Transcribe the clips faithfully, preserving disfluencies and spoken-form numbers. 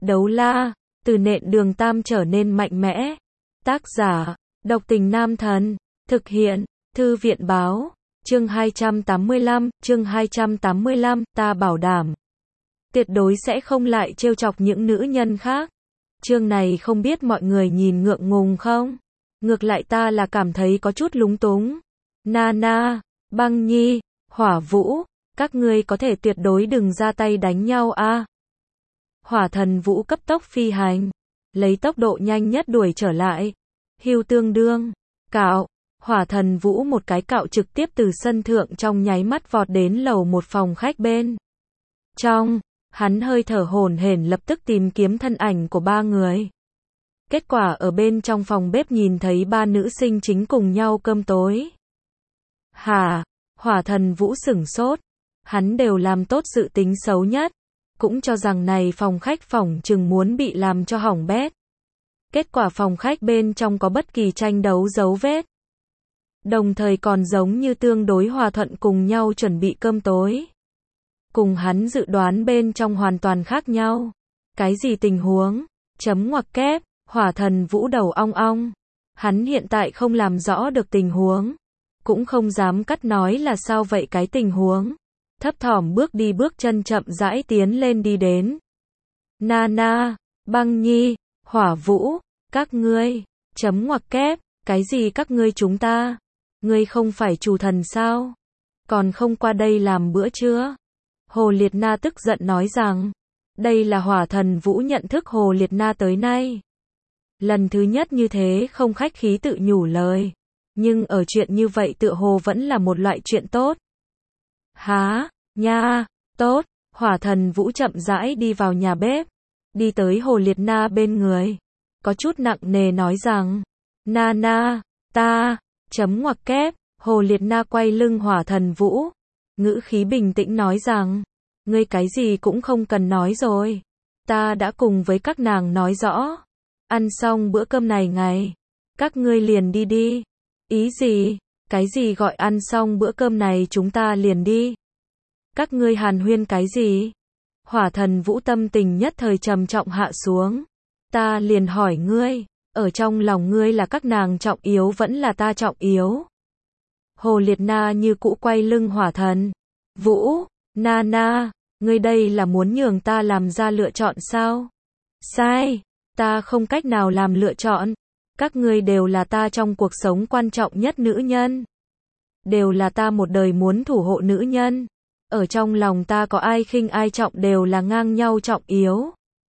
Đấu la, từ nện đường tam trở nên mạnh mẽ. Tác giả, độc tình nam thần. Thực hiện, thư viện báo. Chương hai trăm tám mươi lăm, chương hai trăm tám mươi lăm, ta bảo đảm. Tuyệt đối sẽ không lại trêu chọc những nữ nhân khác. Chương này không biết mọi người nhìn ngượng ngùng không? Ngược lại ta là cảm thấy có chút lúng túng. Nana, Băng Nhi, Hỏa Vũ, các ngươi có thể tuyệt đối đừng ra tay đánh nhau a. À? Hỏa Thần Vũ cấp tốc phi hành, lấy tốc độ nhanh nhất đuổi trở lại. Hưu tương đương, cạo, Hỏa Thần Vũ một cái cạo trực tiếp từ sân thượng trong nháy mắt vọt đến lầu một phòng khách bên trong. Hắn hơi thở hổn hển lập tức tìm kiếm thân ảnh của ba người. Kết quả ở bên trong phòng bếp nhìn thấy ba nữ sinh chính cùng nhau cơm tối. Hả? Hỏa Thần Vũ sửng sốt. Hắn đều làm tốt sự tính xấu nhất. Cũng cho rằng này phòng khách phỏng chừng muốn bị làm cho hỏng bét. Kết quả phòng khách bên trong có bất kỳ tranh đấu dấu vết. Đồng thời còn giống như tương đối hòa thuận cùng nhau chuẩn bị cơm tối. Cùng hắn dự đoán bên trong hoàn toàn khác nhau. Cái gì tình huống? Chấm ngoặc kép, Hỏa Thần Vũ đầu ong ong. Hắn hiện tại không làm rõ được tình huống. Cũng không dám cắt nói là sao vậy cái tình huống. Thấp thỏm bước đi bước chân chậm rãi tiến lên đi đến. Nana, Băng Nhi, Hỏa Vũ, các ngươi, chấm ngoặc kép, cái gì các ngươi chúng ta? Ngươi không phải chủ thần sao? Còn không qua đây làm bữa trưa? Hồ Liệt Na tức giận nói rằng, đây là Hỏa Thần Vũ nhận thức Hồ Liệt Na tới nay. Lần thứ nhất như thế không khách khí tự nhủ lời. Nhưng ở chuyện như vậy tựa hồ vẫn là một loại chuyện tốt. Há, nha, tốt, Hỏa Thần Vũ chậm rãi đi vào nhà bếp. Đi tới Hồ Liệt Na bên người. Có chút nặng nề nói rằng, Nana, ta, chấm ngoặc kép, Hồ Liệt Na quay lưng Hỏa Thần Vũ. Ngữ khí bình tĩnh nói rằng, ngươi cái gì cũng không cần nói rồi. Ta đã cùng với các nàng nói rõ. Ăn xong bữa cơm này ngày, các ngươi liền đi đi. Ý gì? Cái gì gọi ăn xong bữa cơm này chúng ta liền đi? Các ngươi hàn huyên cái gì? Hỏa Thần Vũ tâm tình nhất thời trầm trọng hạ xuống. Ta liền hỏi ngươi, ở trong lòng ngươi là các nàng trọng yếu vẫn là ta trọng yếu? Hồ Liệt Na như cũ quay lưng Hỏa Thần Vũ, Nana, ngươi đây là muốn nhường ta làm ra lựa chọn sao? Sai, ta không cách nào làm lựa chọn. Các ngươi đều là ta trong cuộc sống quan trọng nhất nữ nhân. Đều là ta một đời muốn thủ hộ nữ nhân. Ở trong lòng ta có ai khinh ai trọng đều là ngang nhau trọng yếu.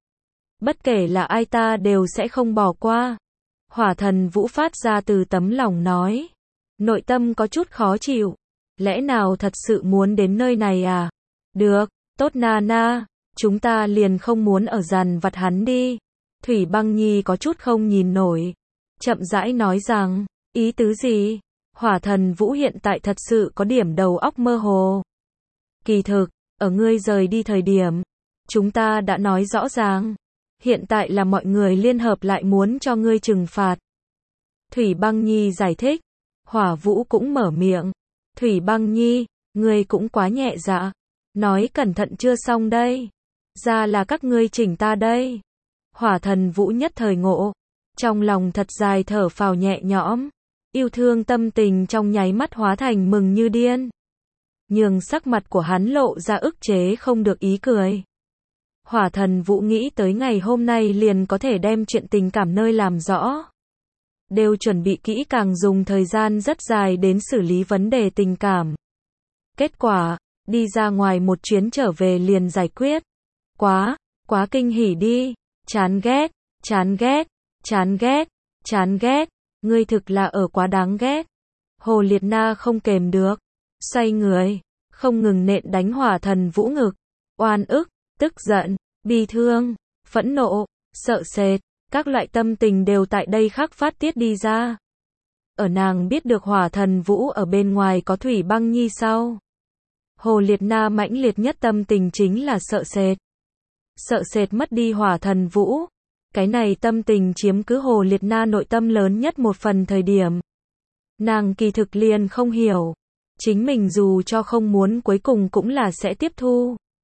Bất kể là ai ta đều sẽ không bỏ qua. Hỏa Thần Vũ phát ra từ tấm lòng nói. Nội tâm có chút khó chịu. Lẽ nào thật sự muốn đến nơi này à? Được, tốt Nana, chúng ta liền không muốn ở dằn vặt hắn đi. Thủy Băng Nhi có chút không nhìn nổi. Chậm rãi nói rằng, ý tứ gì? Hỏa Thần Vũ hiện tại thật sự có điểm đầu óc mơ hồ. Kỳ thực, ở ngươi rời đi thời điểm, chúng ta đã nói rõ ràng. Hiện tại là mọi người liên hợp lại muốn cho ngươi trừng phạt. Thủy Băng Nhi giải thích. Hỏa Vũ cũng mở miệng. Thủy Băng Nhi, ngươi cũng quá nhẹ dạ. Nói cẩn thận chưa xong đây. Ra là các ngươi chỉnh ta đây. Hỏa Thần Vũ nhất thời ngộ. Trong lòng thật dài thở phào nhẹ nhõm. Yêu thương tâm tình trong nháy mắt hóa thành mừng như điên. Nhưng sắc mặt của hắn lộ ra ức chế không được ý cười. Hỏa Thần Vũ nghĩ tới ngày hôm nay liền có thể đem chuyện tình cảm nơi làm rõ. Đều chuẩn bị kỹ càng dùng thời gian rất dài đến xử lý vấn đề tình cảm. Kết quả, đi ra ngoài một chuyến trở về liền giải quyết. Quá, quá kinh hỉ đi. Chán ghét, chán ghét, chán ghét, chán ghét. Ngươi thực là ở quá đáng ghét. Hồ Liệt Na không kềm được. Xoay người, không ngừng nện đánh Hỏa Thần Vũ ngực. Oan ức, tức giận, bi thương, phẫn nộ, sợ sệt. Các loại tâm tình đều tại đây khắc phát tiết đi ra. Ở nàng biết được Hỏa Thần Vũ ở bên ngoài có Thủy Băng Nhi sau. Hồ Liệt Na mãnh liệt nhất tâm tình chính là sợ sệt. Sợ sệt mất đi Hỏa Thần Vũ. Cái này tâm tình chiếm cứ Hồ Liệt Na nội tâm lớn nhất một phần thời điểm. Nàng kỳ thực liền không hiểu. Chính mình dù cho không muốn cuối cùng cũng là sẽ tiếp thu.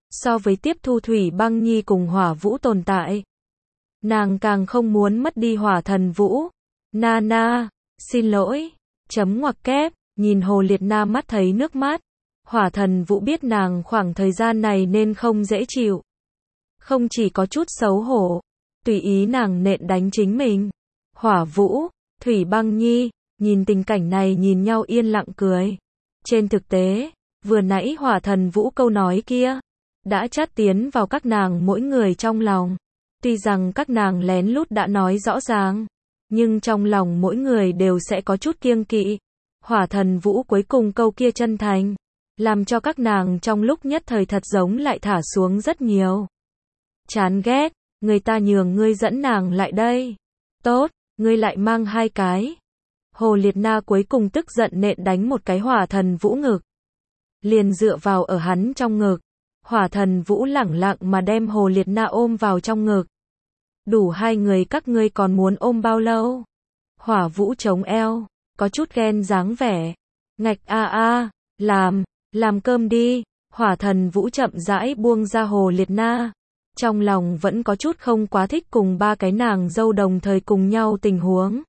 So với tiếp thu Thủy Băng Nhi cùng Hỏa Vũ tồn tại, nàng càng không muốn mất đi Hỏa Thần Vũ. Na na, xin lỗi, chấm ngoặc kép, nhìn Hồ Liệt Na mắt thấy nước mắt. Hỏa Thần Vũ biết nàng khoảng thời gian này nên không dễ chịu. Không chỉ có chút xấu hổ, tùy ý nàng nện đánh chính mình. Hỏa Vũ, Thủy Băng Nhi, nhìn tình cảnh này nhìn nhau yên lặng cười. Trên thực tế, vừa nãy Hỏa Thần Vũ câu nói kia, đã chát tiến vào các nàng mỗi người trong lòng. Tuy rằng các nàng lén lút đã nói rõ ràng, nhưng trong lòng mỗi người đều sẽ có chút kiêng kỵ. Hỏa Thần Vũ cuối cùng câu kia chân thành, làm cho các nàng trong lúc nhất thời thật giống lại thả xuống rất nhiều. Chán ghét, người ta nhường ngươi dẫn nàng lại đây. Tốt, ngươi lại mang hai cái. Hồ Liệt Na cuối cùng tức giận nện đánh một cái Hỏa Thần Vũ ngực. Liền dựa vào ở hắn trong ngực. Hỏa Thần Vũ lẳng lặng mà đem Hồ Liệt Na ôm vào trong ngực. Đủ hai người các ngươi còn muốn ôm bao lâu? Hỏa Vũ chống eo, có chút ghen dáng vẻ. Ngạch a a, làm, làm cơm đi. Hỏa Thần Vũ chậm rãi buông ra Hồ Liệt Na. Trong lòng vẫn có chút không quá thích cùng ba cái nàng dâu đồng thời cùng nhau tình huống.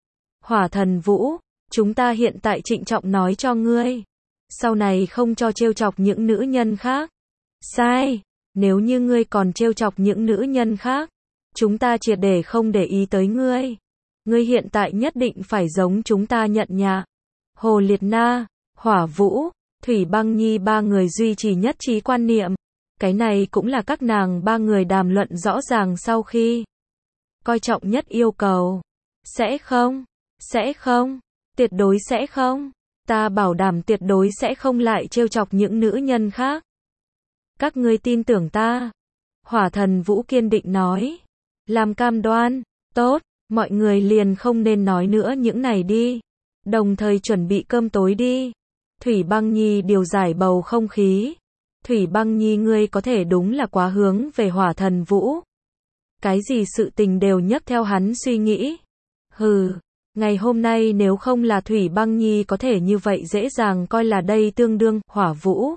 Hỏa Thần Vũ, chúng ta hiện tại trịnh trọng nói cho ngươi. Sau này không cho trêu chọc những nữ nhân khác. Sai, nếu như ngươi còn trêu chọc những nữ nhân khác, chúng ta triệt để không để ý tới ngươi. Ngươi hiện tại nhất định phải giống chúng ta nhận nhà. Hồ Liệt Na, Hỏa Vũ, Thủy Băng Nhi ba người duy trì nhất trí quan niệm. Cái này cũng là các nàng ba người đàm luận rõ ràng sau khi coi trọng nhất yêu cầu. Sẽ không, sẽ không, tuyệt đối sẽ không. Ta bảo đảm tuyệt đối sẽ không lại trêu chọc những nữ nhân khác. Các ngươi tin tưởng ta. Hỏa Thần Vũ kiên định nói. Làm cam đoan, tốt, mọi người liền không nên nói nữa những này đi. Đồng thời chuẩn bị cơm tối đi. Thủy Băng Nhi điều giải bầu không khí. Thủy Băng Nhi ngươi có thể đúng là quá hướng về Hỏa Thần Vũ. Cái gì sự tình đều nhấc theo hắn suy nghĩ. Hừ, ngày hôm nay nếu không là Thủy Băng Nhi có thể như vậy dễ dàng coi là đây tương đương, Hỏa Vũ.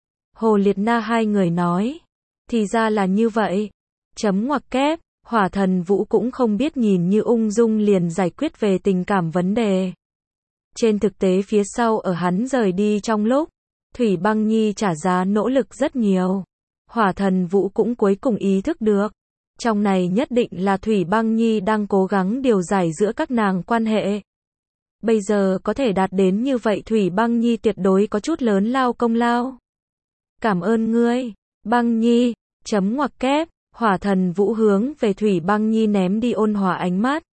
Hồ Liệt Na hai người nói. Thì ra là như vậy. Chấm ngoặc kép, Hỏa Thần Vũ cũng không biết nhìn như ung dung liền giải quyết về tình cảm vấn đề. Trên thực tế phía sau ở hắn rời đi trong lúc, Thủy Băng Nhi trả giá nỗ lực rất nhiều. Hỏa Thần Vũ cũng cuối cùng ý thức được. Trong này nhất định là Thủy Băng Nhi đang cố gắng điều giải giữa các nàng quan hệ. Bây giờ có thể đạt đến như vậy Thủy Băng Nhi tuyệt đối có chút lớn lao công lao. Cảm ơn ngươi, Băng Nhi, chấm ngoặc kép, Hỏa Thần Vũ hướng về Thủy Băng Nhi ném đi ôn hòa ánh mắt.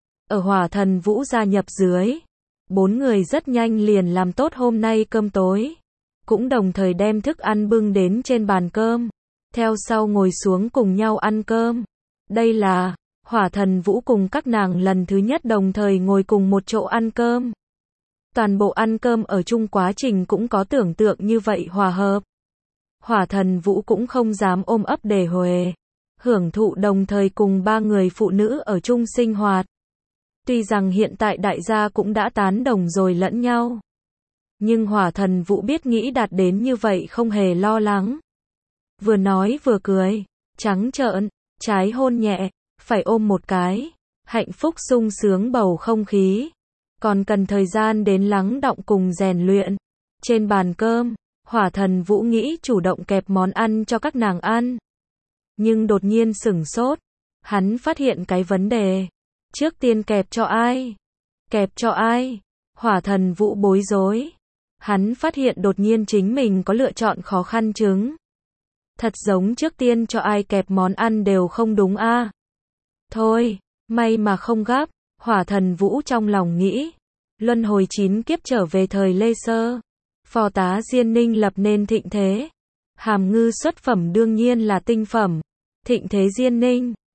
Ở Hỏa Thần Vũ gia nhập dưới, bốn người rất nhanh liền làm tốt hôm nay cơm tối. Cũng đồng thời đem thức ăn bưng đến trên bàn cơm. Theo sau ngồi xuống cùng nhau ăn cơm. Đây là Hỏa Thần Vũ cùng các nàng lần thứ nhất đồng thời ngồi cùng một chỗ ăn cơm. Toàn bộ ăn cơm ở chung quá trình cũng có tưởng tượng như vậy hòa hợp. Hỏa Thần Vũ cũng không dám ôm ấp để huề. Hưởng thụ đồng thời cùng ba người phụ nữ ở chung sinh hoạt. Tuy rằng hiện tại đại gia cũng đã tán đồng rồi lẫn nhau. Nhưng Hỏa Thần Vũ biết nghĩ đạt đến như vậy không hề lo lắng. Vừa nói vừa cười, trắng trợn, trái hôn nhẹ, phải ôm một cái, hạnh phúc sung sướng bầu không khí. Còn cần thời gian đến lắng đọng cùng rèn luyện. Trên bàn cơm, Hỏa Thần Vũ nghĩ chủ động kẹp món ăn cho các nàng ăn. Nhưng đột nhiên sửng sốt, hắn phát hiện cái vấn đề. Trước tiên kẹp cho ai? Kẹp cho ai? Hỏa Thần Vũ bối rối. Hắn phát hiện đột nhiên chính mình có lựa chọn khó khăn chứng. Thật giống trước tiên cho ai kẹp món ăn đều không đúng a. À. Thôi, may mà không gấp, Hỏa Thần Vũ trong lòng nghĩ. Luân hồi chín kiếp trở về thời Lê Sơ. Phò tá Diên Ninh lập nên thịnh thế. Hàm ngư xuất phẩm đương nhiên là tinh phẩm. Thịnh thế Diên Ninh,